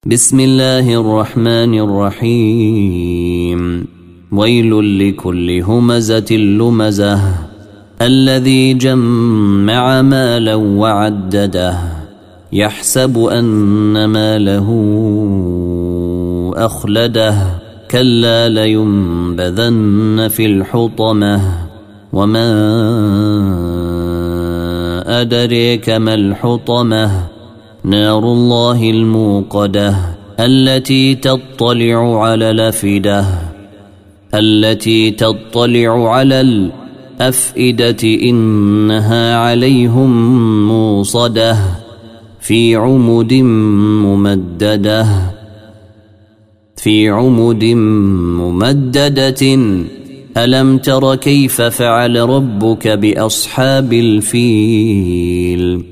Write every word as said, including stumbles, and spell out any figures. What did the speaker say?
بسم الله الرحمن الرحيم ويل لكل همزة لمزة الذي جمع مالا وعدده يحسب أن ماله أخلده كلا لينبذن في الحطمة وما أدريك ما الحطمة نار الله الموقدة التي تطلع على الأفئدة التي تطلع على الأفئدة إنها عليهم موصدة في عمد ممددة في عمد ممددة ألم تر كيف فعل ربك بأصحاب الفيل